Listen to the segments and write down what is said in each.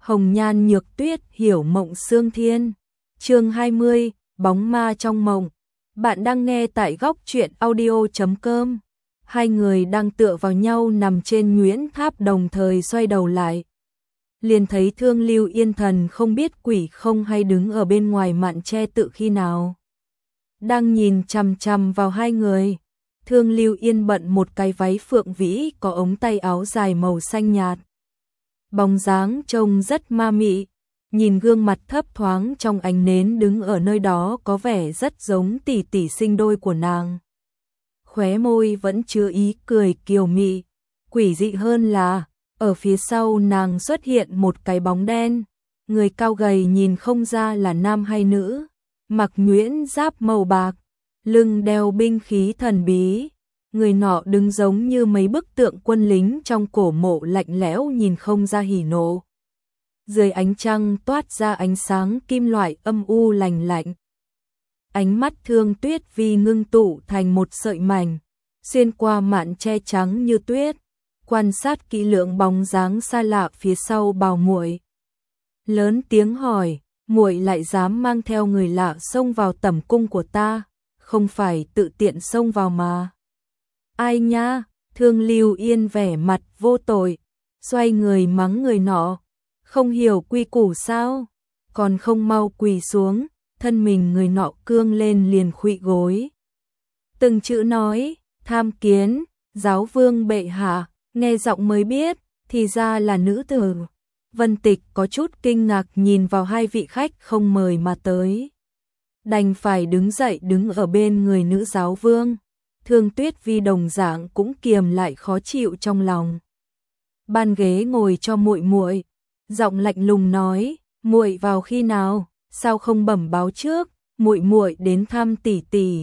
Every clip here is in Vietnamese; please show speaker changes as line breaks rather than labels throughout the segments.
Hồng nhan nhược tuyết hiểu mộng xương thiên. Chương 20, bóng ma trong mộng. Bạn đang nghe tại góc truyện audio.com. Hai người đang tựa vào nhau nằm trên nhuyễn tháp đồng thời xoay đầu lại. Liền thấy Thương Lưu Yên thần không biết quỷ không hay đứng ở bên ngoài màn che tự khi nào. Đang nhìn chằm chằm vào hai người. Thương Lưu Yên bận một cái váy phượng vĩ có ống tay áo dài màu xanh nhạt. Bóng dáng trông rất ma mị, nhìn gương mặt thấp thoáng trong ánh nến đứng ở nơi đó có vẻ rất giống tỷ tỷ sinh đôi của nàng. Khóe môi vẫn chứa ý cười kiều mị, quỷ dị hơn là, ở phía sau nàng xuất hiện một cái bóng đen, người cao gầy nhìn không ra là nam hay nữ, mặc nhuyễn giáp màu bạc, lưng đeo binh khí thần bí. Người nọ đứng giống như mấy bức tượng quân lính trong cổ mộ lạnh lẽo nhìn không ra hỉ nộ. Dưới ánh trăng toát ra ánh sáng kim loại âm u lành lạnh. Ánh mắt Thương Tuyết Vi ngưng tụ thành một sợi mảnh, xuyên qua màn che trắng như tuyết, quan sát kỹ lưỡng bóng dáng xa lạ phía sau Bào Muội. Lớn tiếng hỏi, muội lại dám mang theo người lạ xông vào tẩm cung của ta, không phải tự tiện xông vào mà. Ai nha, Thương Lưu Yên vẻ mặt vô tội, xoay người mắng người nọ, không hiểu quy củ sao, còn không mau quỳ xuống, thân mình người nọ cương lên liền khuỵu gối. Từng chữ nói, tham kiến, giáo vương bệ hạ, nghe giọng mới biết, thì ra là nữ tử. Vân Tịch có chút kinh ngạc nhìn vào hai vị khách không mời mà tới. Đành phải đứng dậy đứng ở bên người nữ giáo vương. Thương Tuyết Vi đồng dạng cũng kiềm lại khó chịu trong lòng. Ban ghế ngồi cho muội muội, giọng lạnh lùng nói, muội vào khi nào, sao không bẩm báo trước, muội muội đến thăm tỷ tỷ.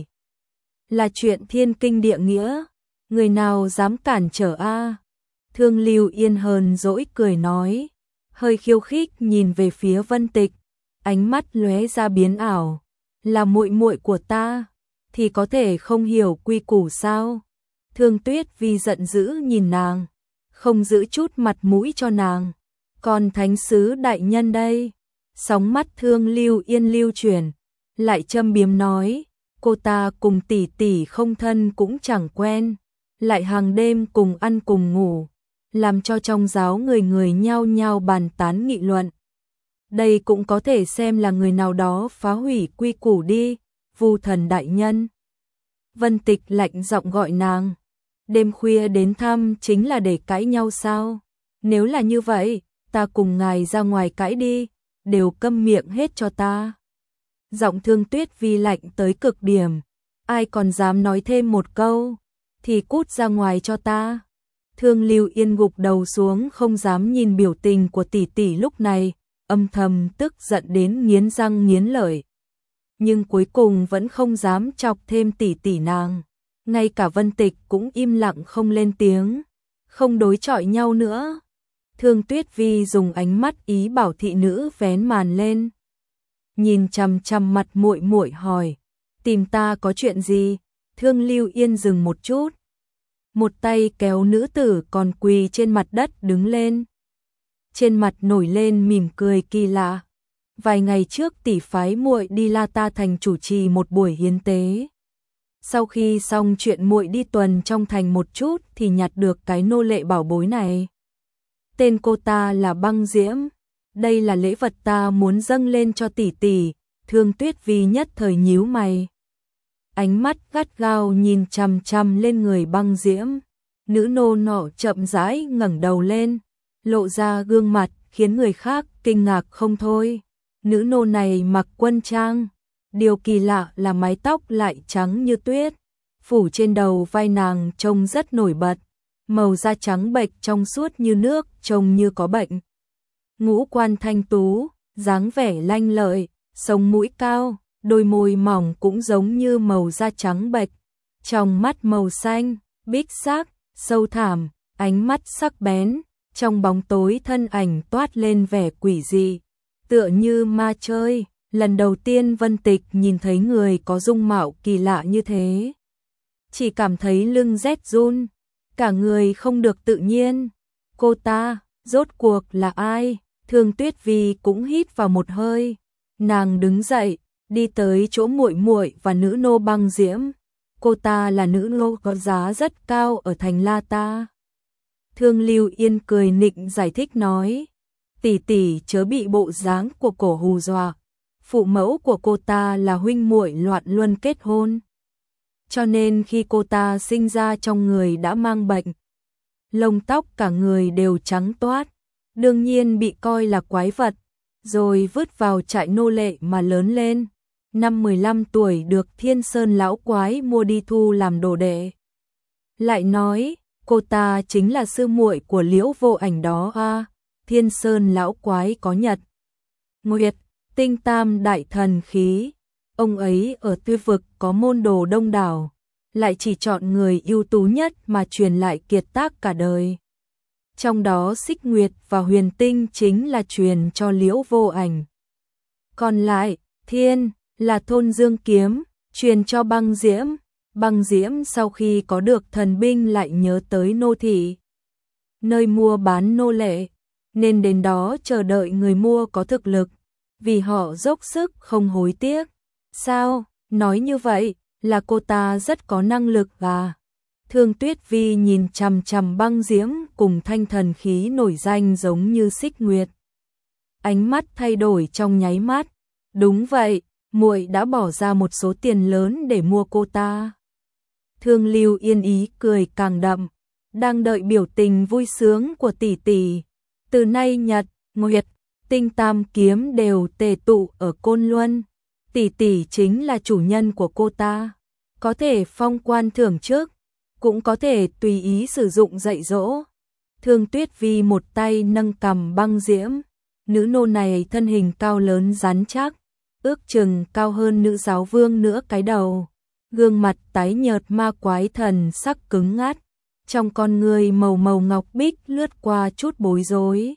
Là chuyện thiên kinh địa nghĩa, người nào dám cản trở a? Thương Lưu Yên hờn dỗi cười nói, hơi khiêu khích nhìn về phía Vân Tịch, ánh mắt lóe ra biến ảo, là muội muội của ta thì có thể không hiểu quy củ sao? Thương Tuyết Vi giận dữ nhìn nàng, không giữ chút mặt mũi cho nàng. Còn thánh sứ đại nhân đây? Sóng mắt Thương Lưu Yên lưu chuyển, lại châm biếm nói, cô ta cùng tỷ tỷ không thân cũng chẳng quen, lại hàng đêm cùng ăn cùng ngủ, làm cho trong giáo người người nhao nhao bàn tán nghị luận. Đây cũng có thể xem là người nào đó phá hủy quy củ đi. Vu thần đại nhân. Vân Tịch lạnh giọng gọi nàng. Đêm khuya đến thăm chính là để cãi nhau sao? Nếu là như vậy, ta cùng ngài ra ngoài cãi đi, đều câm miệng hết cho ta. Giọng Thương Tuyết Vi lạnh tới cực điểm. Ai còn dám nói thêm một câu, thì cút ra ngoài cho ta. Thương Lưu Yên gục đầu xuống không dám nhìn biểu tình của tỷ tỷ lúc này, âm thầm tức giận đến nghiến răng nghiến lợi. Nhưng cuối cùng vẫn không dám chọc thêm tỷ tỷ nàng. Ngay cả Vân Tịch cũng im lặng không lên tiếng, không đối chọi nhau nữa. Thương Tuyết Vi dùng ánh mắt ý bảo thị nữ vén màn lên. Nhìn chằm chằm mặt muội muội hỏi, tìm ta có chuyện gì? Thương Lưu Yên dừng một chút. Một tay kéo nữ tử còn quỳ trên mặt đất đứng lên. Trên mặt nổi lên mỉm cười kỳ lạ. Vài ngày trước tỷ phái muội đi La Ta thành chủ trì một buổi hiến tế. Sau khi xong chuyện muội đi tuần trong thành một chút thì nhặt được cái nô lệ bảo bối này. Tên cô ta là Băng Diễm. Đây là lễ vật ta muốn dâng lên cho tỷ tỷ. Thương Tuyết Vi nhất thời nhíu mày. Ánh mắt gắt gao nhìn chằm chằm lên người Băng Diễm. Nữ nô nọ chậm rãi ngẩng đầu lên, lộ ra gương mặt khiến người khác kinh ngạc không thôi. Nữ nô này mặc quân trang, điều kỳ lạ là mái tóc lại trắng như tuyết, phủ trên đầu vai nàng trông rất nổi bật, màu da trắng bệch trong suốt như nước, trông như có bệnh. Ngũ quan thanh tú, dáng vẻ lanh lợi, sống mũi cao, đôi môi mỏng cũng giống như màu da trắng bệch, trong mắt màu xanh, bích sắc, sâu thẳm, ánh mắt sắc bén, trong bóng tối thân ảnh toát lên vẻ quỷ dị. Tựa như ma chơi, lần đầu tiên Vân Tịch nhìn thấy người có dung mạo kỳ lạ như thế. Chỉ cảm thấy lưng rét run, cả người không được tự nhiên. Cô ta, rốt cuộc là ai? Thương Tuyết Vi cũng hít vào một hơi, nàng đứng dậy, đi tới chỗ muội muội và nữ nô Băng Diễm. Cô ta là nữ nô có giá rất cao ở thành La Ta. Thương Lưu Yên cười nịnh giải thích nói, tỷ tỷ chớ bị bộ dáng của cổ hù dọa. Phụ mẫu của cô ta là huynh muội loạn luân kết hôn, cho nên khi cô ta sinh ra trong người đã mang bệnh. Lông tóc cả người đều trắng toát, đương nhiên bị coi là quái vật, rồi vứt vào trại nô lệ mà lớn lên. Năm 15 tuổi được Thiên Sơn lão quái mua đi thu làm đồ đệ. Lại nói, cô ta chính là sư muội của Liễu Vô Ảnh đó a. Thiên Sơn lão quái có nhật, nguyệt, tinh tam đại thần khí. Ông ấy ở Tuyết vực có môn đồ đông đảo, lại chỉ chọn người ưu tú nhất mà truyền lại kiệt tác cả đời. Trong đó Xích Nguyệt và Huyền Tinh chính là truyền cho Liễu Vô Ảnh. Còn lại, Thiên là Thôn Dương Kiếm, truyền cho Băng Diễm. Băng Diễm sau khi có được thần binh lại nhớ tới nô thị, nơi mua bán nô lệ, nên đến đó chờ đợi người mua có thực lực, vì họ dốc sức không hối tiếc. Sao, nói như vậy là cô ta rất có năng lực à? Thương Tuyết Vi nhìn chằm chằm Băng Diễm cùng thanh thần khí nổi danh giống như Xích Nguyệt. Ánh mắt thay đổi trong nháy mắt. Đúng vậy, muội đã bỏ ra một số tiền lớn để mua cô ta. Thương Lưu Yên ý cười càng đậm, đang đợi biểu tình vui sướng của tỷ tỷ. Từ nay nhật, nguyệt, tinh tam kiếm đều tề tụ ở Côn Luân. Tỷ tỷ chính là chủ nhân của cô ta, có thể phong quan thưởng trước, cũng có thể tùy ý sử dụng dạy dỗ. Thương Tuyết Vi một tay nâng cầm Băng Diễm, nữ nô này thân hình cao lớn rắn chắc, ước chừng cao hơn nữ giáo vương nữa cái đầu. Gương mặt tái nhợt ma quái thần sắc cứng ngắt, trong con người màu màu ngọc bích lướt qua chút bối rối.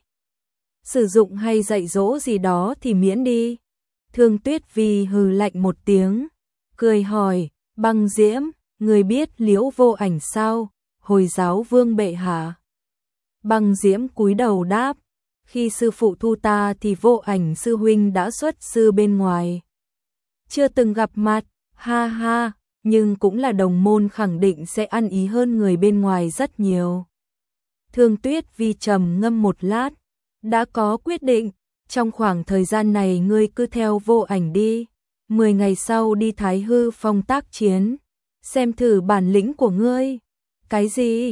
Sử dụng hay dạy dỗ gì đó thì miễn đi. Thương Tuyết Vi hừ lạnh một tiếng, cười hỏi, Băng Diễm, người biết Liễu Vô Ảnh sao? Hồi giáo vương bệ hạ. Băng Diễm cúi đầu đáp, khi sư phụ thu ta thì Vô Ảnh sư huynh đã xuất sư bên ngoài. Chưa từng gặp mặt, ha ha, nhưng cũng là đồng môn, khẳng định sẽ ăn ý hơn người bên ngoài rất nhiều. Thương Tuyết Vi trầm ngâm một lát, đã có quyết định, trong khoảng thời gian này ngươi cứ theo Vô Ảnh đi, 10 ngày sau đi Thái Hư Phong tác chiến, xem thử bản lĩnh của ngươi. Cái gì?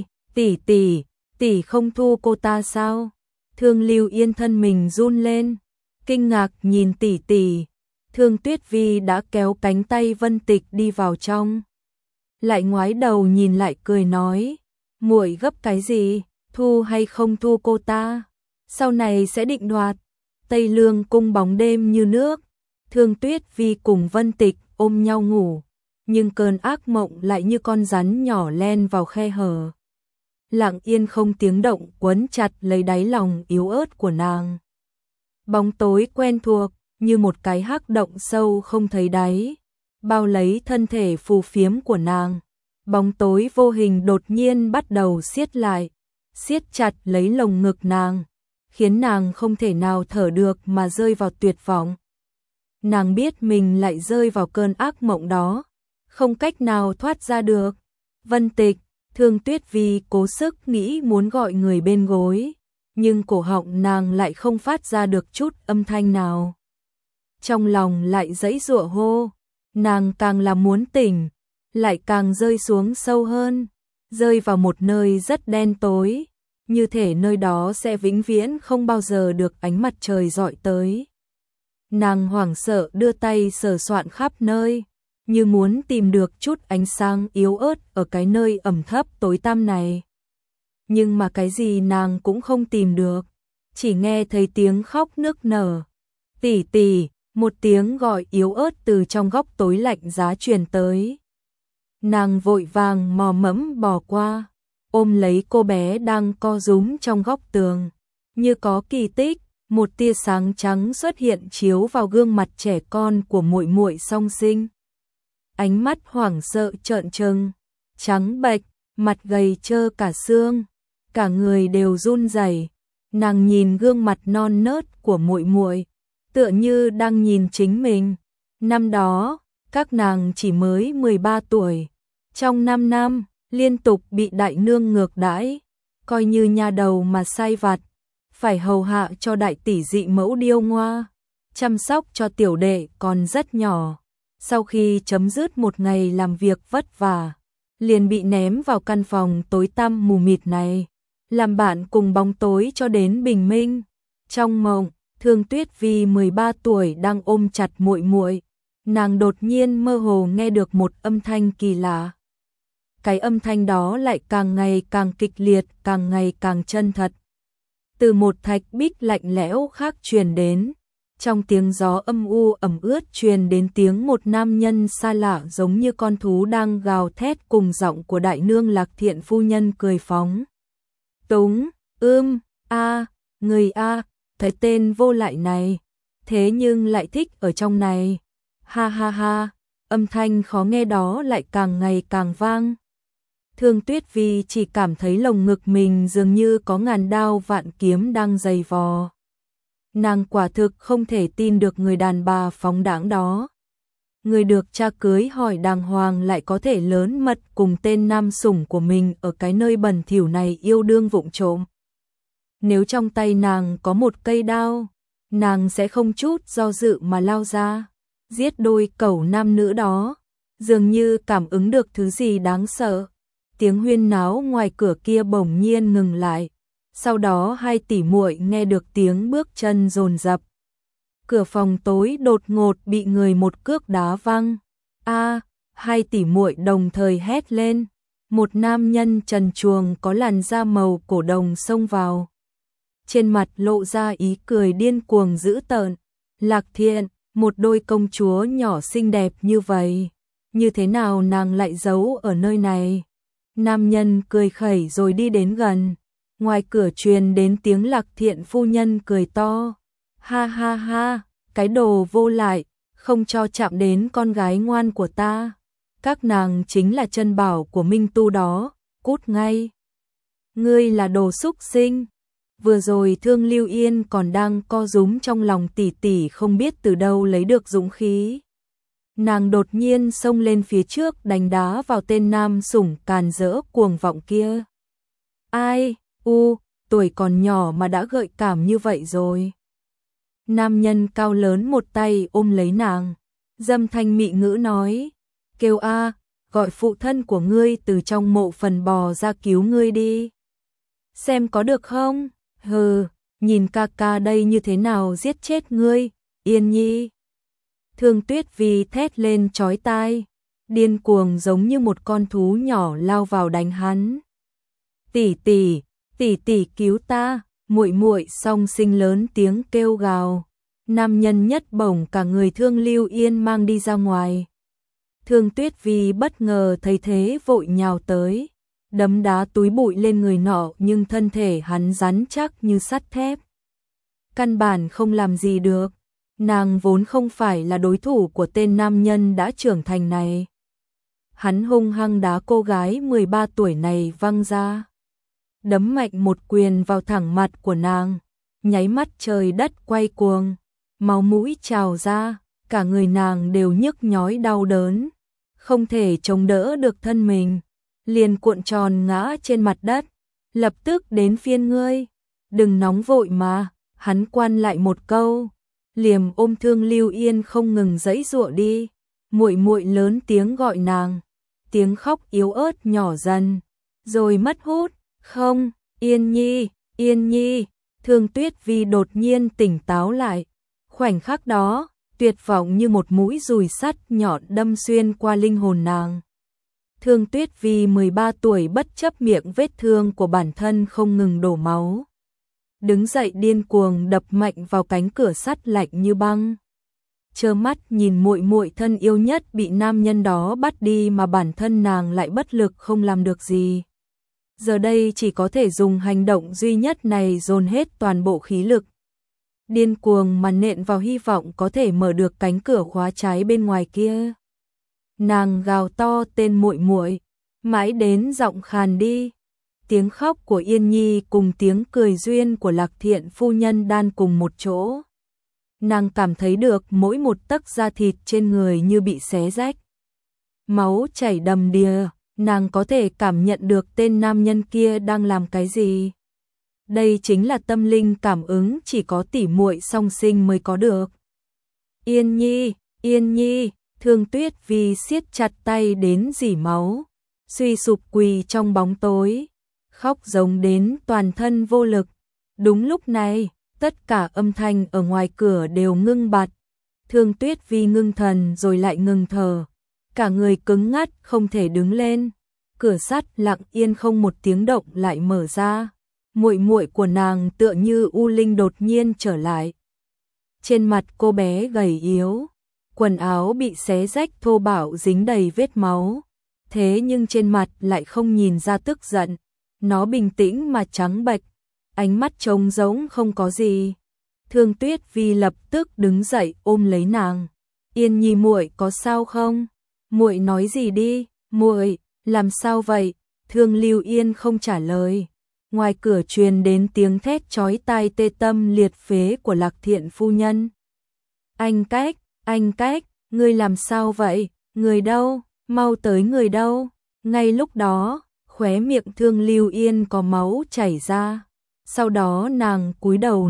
Tỷ không thu cô ta sao? Thương Lưu Yên thân mình run lên, kinh ngạc nhìn tỷ. Thương Tuyết Vi đã kéo cánh tay Vân Tịch đi vào trong, lại ngoái đầu nhìn lại cười nói, muội gấp cái gì, thu hay không thu cô ta, sau này sẽ định đoạt. Tây Lương cung bóng đêm như nước, Thương Tuyết Vi cùng Vân Tịch ôm nhau ngủ, nhưng cơn ác mộng lại như con rắn nhỏ len vào khe hở, lặng yên không tiếng động quấn chặt lấy đáy lòng yếu ớt của nàng. Bóng tối quen thuộc như một cái hắc động sâu không thấy đáy, bao lấy thân thể phù phiếm của nàng. Bóng tối vô hình đột nhiên bắt đầu siết lại, siết chặt lấy lồng ngực nàng, khiến nàng không thể nào thở được mà rơi vào tuyệt vọng. Nàng biết mình lại rơi vào cơn ác mộng đó, không cách nào thoát ra được. Vân Tịch, Thương Tuyết Vi cố sức nghĩ muốn gọi người bên gối, nhưng cổ họng nàng lại không phát ra được chút âm thanh nào. Trong lòng lại giãy giụa hô, nàng càng là muốn tỉnh, lại càng rơi xuống sâu hơn, rơi vào một nơi rất đen tối, như thể nơi đó sẽ vĩnh viễn không bao giờ được ánh mặt trời rọi tới. Nàng hoảng sợ đưa tay sờ soạn khắp nơi, như muốn tìm được chút ánh sáng yếu ớt ở cái nơi ẩm thấp tối tăm này. Nhưng mà cái gì nàng cũng không tìm được, chỉ nghe thấy tiếng khóc nức nở. Tỷ, một tiếng gọi yếu ớt từ trong góc tối lạnh giá truyền tới. Nàng vội vàng mò mẫm bò qua, ôm lấy cô bé đang co rúm trong góc tường. Như có kỳ tích, một tia sáng trắng xuất hiện chiếu vào gương mặt trẻ con của muội muội song sinh. Ánh mắt hoảng sợ trợn trừng, trắng bệch, mặt gầy trơ cả xương, cả người đều run rẩy. Nàng nhìn gương mặt non nớt của muội muội, tựa như đang nhìn chính mình. Năm đó, các nàng chỉ mới 13 tuổi, trong 5 năm liên tục bị đại nương ngược đãi, coi như nha đầu mà sai vặt, phải hầu hạ cho đại tỷ dị mẫu điêu ngoa, chăm sóc cho tiểu đệ còn rất nhỏ. Sau khi chấm dứt một ngày làm việc vất vả, liền bị ném vào căn phòng tối tăm mù mịt này, làm bạn cùng bóng tối cho đến bình minh. Trong mộng, Thương Tuyết Vi 13 tuổi đang ôm chặt muội muội, nàng đột nhiên mơ hồ nghe được một âm thanh kỳ lạ. Cái âm thanh đó lại càng ngày càng kịch liệt, càng ngày càng chân thật. Từ một thạch bích lạnh lẽo khác truyền đến, trong tiếng gió âm u ẩm ướt truyền đến tiếng một nam nhân xa lạ giống như con thú đang gào thét cùng giọng của đại nương Lạc Thiện phu nhân cười phóng. Túng, người a, cái tên vô lại này, thế nhưng lại thích ở trong này. Ha ha ha, âm thanh khó nghe đó lại càng ngày càng vang. Thương Tuyết Vi chỉ cảm thấy lồng ngực mình dường như có ngàn đao vạn kiếm đang giày vò. Nàng quả thực không thể tin được người đàn bà phóng đãng đó. Người được cha cưới hỏi đàng hoàng lại có thể lớn mật cùng tên nam sủng của mình ở cái nơi bẩn thỉu này yêu đương vụng trộm. Nếu trong tay nàng có một cây đao, nàng sẽ không chút do dự mà lao ra, giết đôi cẩu nam nữ đó. Dường như cảm ứng được thứ gì đáng sợ, tiếng huyên náo ngoài cửa kia bỗng nhiên ngừng lại. Sau đó hai tỷ muội nghe được tiếng bước chân dồn dập. Cửa phòng tối đột ngột bị người một cước đá văng. A, hai tỷ muội đồng thời hét lên. Một nam nhân trần truồng có làn da màu cổ đồng xông vào. Trên mặt lộ ra ý cười điên cuồng dữ tợn. Lạc Thiện, một đôi công chúa nhỏ xinh đẹp như vậy, như thế nào nàng lại giấu ở nơi này? Nam nhân cười khẩy rồi đi đến gần. Ngoài cửa truyền đến tiếng Lạc Thiện phu nhân cười to. Ha ha ha, cái đồ vô lại, không cho chạm đến con gái ngoan của ta. Các nàng chính là chân bảo của Minh Tu đó, cút ngay. Ngươi là đồ xúc sinh. Vừa rồi Thương Lưu Yên còn đang co rúm trong lòng tỷ tỷ không biết từ đâu lấy được dũng khí. Nàng đột nhiên xông lên phía trước đánh đá vào tên nam sủng càn rỡ cuồng vọng kia. Ai, tuổi còn nhỏ mà đã gợi cảm như vậy rồi. Nam nhân cao lớn một tay ôm lấy nàng, dâm thanh mị ngữ nói, kêu a, gọi phụ thân của ngươi từ trong mộ phần bò ra cứu ngươi đi. Xem có được không? Hừ, nhìn ca ca đây như thế nào giết chết ngươi, Yên Nhi. Thương Tuyết Vi thét lên chói tai, điên cuồng giống như một con thú nhỏ lao vào đánh hắn. Tỷ tỷ cứu ta, muội muội song sinh lớn tiếng kêu gào. Nam nhân nhất bổng cả người Thương Lưu Yên mang đi ra ngoài. Thương Tuyết Vi bất ngờ thấy thế vội nhào tới, đấm đá túi bụi lên người nọ, nhưng thân thể hắn rắn chắc như sắt thép, căn bản không làm gì được. Nàng vốn không phải là đối thủ của tên nam nhân đã trưởng thành này. Hắn hung hăng đá cô gái 13 tuổi này văng ra, đấm mạnh một quyền vào thẳng mặt của nàng, nháy mắt trời đất quay cuồng, máu mũi trào ra, cả người nàng đều nhức nhói đau đớn, không thể chống đỡ được thân mình, liền cuộn tròn ngã trên mặt đất. Lập tức đến phiên ngươi, đừng nóng vội mà, hắn quan lại một câu, liềm ôm Thương Lưu Yên không ngừng giãy giụa đi. Muội muội lớn tiếng gọi nàng, tiếng khóc yếu ớt nhỏ dần, rồi mất hút. Không, Yên Nhi, Thương Tuyết Vi đột nhiên tỉnh táo lại. Khoảnh khắc đó, tuyệt vọng như một mũi dùi sắt nhọn đâm xuyên qua linh hồn nàng. Thương Tuyết Vi 13 tuổi bất chấp miệng vết thương của bản thân không ngừng đổ máu, đứng dậy điên cuồng đập mạnh vào cánh cửa sắt lạnh như băng. Trơ mắt nhìn muội muội thân yêu nhất bị nam nhân đó bắt đi mà bản thân nàng lại bất lực không làm được gì. Giờ đây chỉ có thể dùng hành động duy nhất này dồn hết toàn bộ khí lực, điên cuồng mà nện vào hy vọng có thể mở được cánh cửa khóa trái bên ngoài kia. Nàng gào to tên muội muội, mãi đến giọng khàn đi. tiếng khóc của Yên Nhi cùng tiếng cười duyên của Lạc Thiện phu nhân đan cùng một chỗ. Nàng cảm thấy được mỗi một tấc da thịt trên người như bị xé rách. Máu chảy đầm đìa, nàng có thể cảm nhận được tên nam nhân kia đang làm cái gì. Đây chính là tâm linh cảm ứng chỉ có tỉ muội song sinh mới có được. Yên Nhi, Yên Nhi, Thương Tuyết Vi siết chặt tay đến rỉ máu, suy sụp quỳ trong bóng tối, khóc giống đến toàn thân vô lực. Đúng lúc này, tất cả âm thanh ở ngoài cửa đều ngưng bặt. Thương Tuyết Vi ngưng thần rồi lại ngừng thở, cả người cứng ngắt không thể đứng lên. Cửa sắt lặng yên không một tiếng động lại mở ra. Muội muội của nàng tựa như u linh đột nhiên trở lại. Trên mặt cô bé gầy yếu, quần áo bị xé rách thô bạo dính đầy vết máu. Thế nhưng trên mặt lại không nhìn ra tức giận, nó bình tĩnh mà trắng bệch, ánh mắt trống rỗng không có gì. Thương Tuyết Vi lập tức đứng dậy ôm lấy nàng. Yên Nhi muội có sao không? Muội nói gì đi, muội, làm sao vậy? Thương Lưu Yên không trả lời. Ngoài cửa truyền đến tiếng thét chói tai tê tâm liệt phế của Lạc Thiện phu nhân. Anh Cách, ngươi làm sao vậy? Người đâu? Mau tới, người đâu? Ngay lúc đó, khóe miệng Thương Lưu Yên có máu chảy ra. Sau đó nàng cúi đầu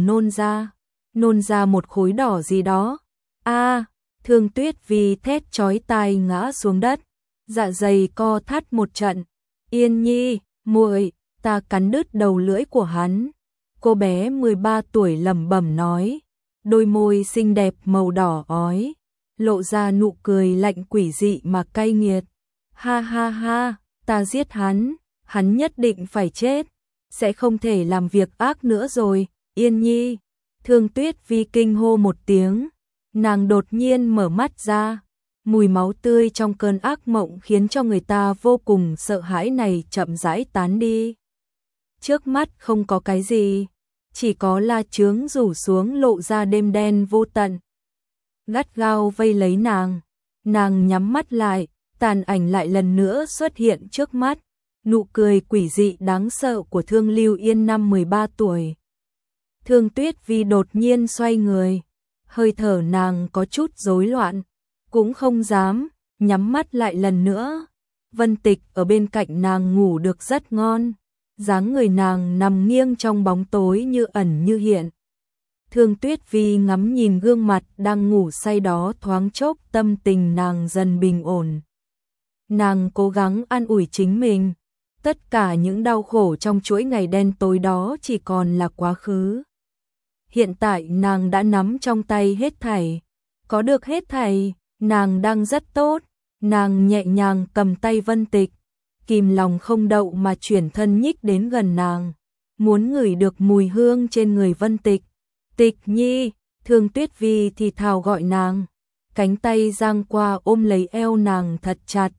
nôn ra một khối đỏ gì đó. A, Thương Tuyết Vi thét chói tai ngã xuống đất, dạ dày co thắt một trận. Yên Nhi, muội, ta cắn đứt đầu lưỡi của hắn. Cô bé 13 tuổi lẩm bẩm nói, đôi môi xinh đẹp màu đỏ ói, lộ ra nụ cười lạnh quỷ dị mà cay nghiệt. Ha ha ha, ta giết hắn, hắn nhất định phải chết, sẽ không thể làm việc ác nữa rồi. Yên Nhi, Thương Tuyết Vi kinh hô một tiếng, nàng đột nhiên mở mắt ra. Mùi máu tươi trong cơn ác mộng khiến cho người ta vô cùng sợ hãi này chậm rãi tán đi. Trước mắt không có cái gì, chỉ có la chướng rủ xuống lộ ra đêm đen vô tận. Gắt gao vây lấy nàng nhắm mắt lại, tàn ảnh lại lần nữa xuất hiện trước mắt. Nụ cười quỷ dị đáng sợ của Thương Lưu Yên năm 13 tuổi. Thương Tuyết Vi đột nhiên xoay người, hơi thở nàng có chút rối loạn, cũng không dám nhắm mắt lại lần nữa. Vân Tịch ở bên cạnh nàng ngủ được rất ngon, dáng người nàng nằm nghiêng trong bóng tối như ẩn như hiện. Thương Tuyết Vi ngắm nhìn gương mặt đang ngủ say đó, thoáng chốc tâm tình nàng dần bình ổn. Nàng cố gắng an ủi chính mình, tất cả những đau khổ trong chuỗi ngày đen tối đó chỉ còn là quá khứ. Hiện tại nàng đã nắm trong tay hết thảy, có được hết thảy, nàng đang rất tốt. Nàng nhẹ nhàng cầm tay Vân Tịch, kìm lòng không đậu mà chuyển thân nhích đến gần nàng, muốn ngửi được mùi hương trên người Vân Tịch. Tịch Nhi, Thương Tuyết Vi thì thào gọi nàng, cánh tay giang qua ôm lấy eo nàng thật chặt.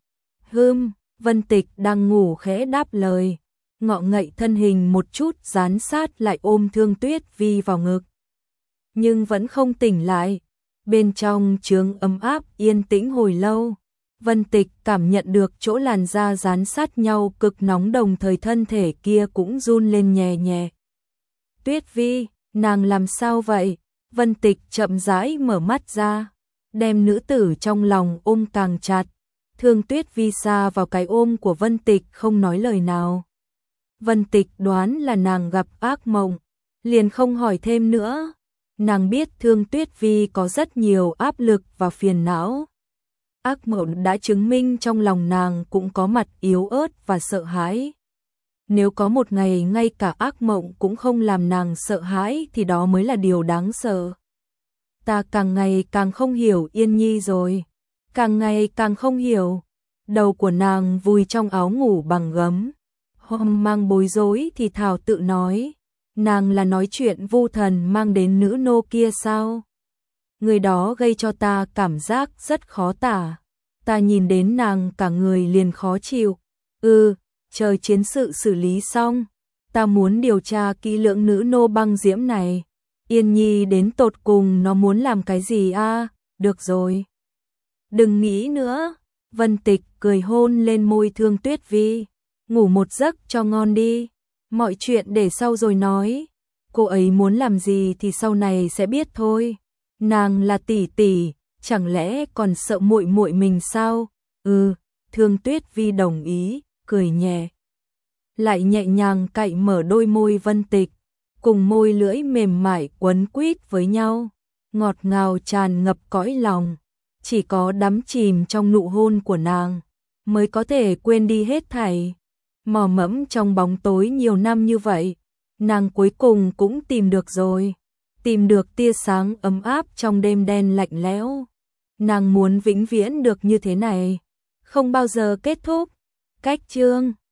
Vân Tịch đang ngủ khẽ đáp lời, ngọ ngậy thân hình một chút dán sát lại ôm Thương Tuyết Vi vào ngực. Nhưng vẫn không tỉnh lại, bên trong chướng ấm áp yên tĩnh hồi lâu. Vân Tịch cảm nhận được chỗ làn da dán sát nhau cực nóng, đồng thời thân thể kia cũng run lên nhẹ nhẹ. Tuyết Vi, nàng làm sao vậy? Vân Tịch chậm rãi mở mắt ra, đem nữ tử trong lòng ôm càng chặt. Thương Tuyết Vi xa vào cái ôm của Vân Tịch không nói lời nào. Vân Tịch đoán là nàng gặp ác mộng, liền không hỏi thêm nữa. Nàng biết Thương Tuyết Vi có rất nhiều áp lực và phiền não. Ác mộng đã chứng minh trong lòng nàng cũng có mặt yếu ớt và sợ hãi. Nếu có một ngày ngay cả ác mộng cũng không làm nàng sợ hãi thì đó mới là điều đáng sợ. Ta càng ngày càng không hiểu Yên Nhi rồi, càng ngày càng không hiểu. Đầu của nàng vùi trong áo ngủ bằng gấm, hoang mang bối rối thì thào tự nói, nàng là nói chuyện Vu Thần mang đến nữ nô kia sao? Người đó gây cho ta cảm giác rất khó tả. Ta nhìn đến nàng cả người liền khó chịu. Chờ chiến sự xử lý xong, ta muốn điều tra kỹ lưỡng nữ nô băng diễm này. Yên Nhi đến tột cùng nó muốn làm cái gì a? Được rồi, đừng nghĩ nữa. Vân Tịch cười hôn lên môi Thương Tuyết Vi. ngủ một giấc cho ngon đi, mọi chuyện để sau rồi nói. Cô ấy muốn làm gì thì sau này sẽ biết thôi. Nàng là tỷ tỷ, chẳng lẽ còn sợ muội muội mình sao? Thương Tuyết Vi đồng ý, cười nhẹ. Lại nhẹ nhàng cạy mở đôi môi Vân Tịch, cùng môi lưỡi mềm mại quấn quýt với nhau, ngọt ngào tràn ngập cõi lòng. Chỉ có đắm chìm trong nụ hôn của nàng mới có thể quên đi hết thảy. Mò mẫm trong bóng tối nhiều năm như vậy, nàng cuối cùng cũng tìm được rồi. Tìm được tia sáng ấm áp trong đêm đen lạnh lẽo. Nàng muốn vĩnh viễn được như thế này, không bao giờ kết thúc. Cách chương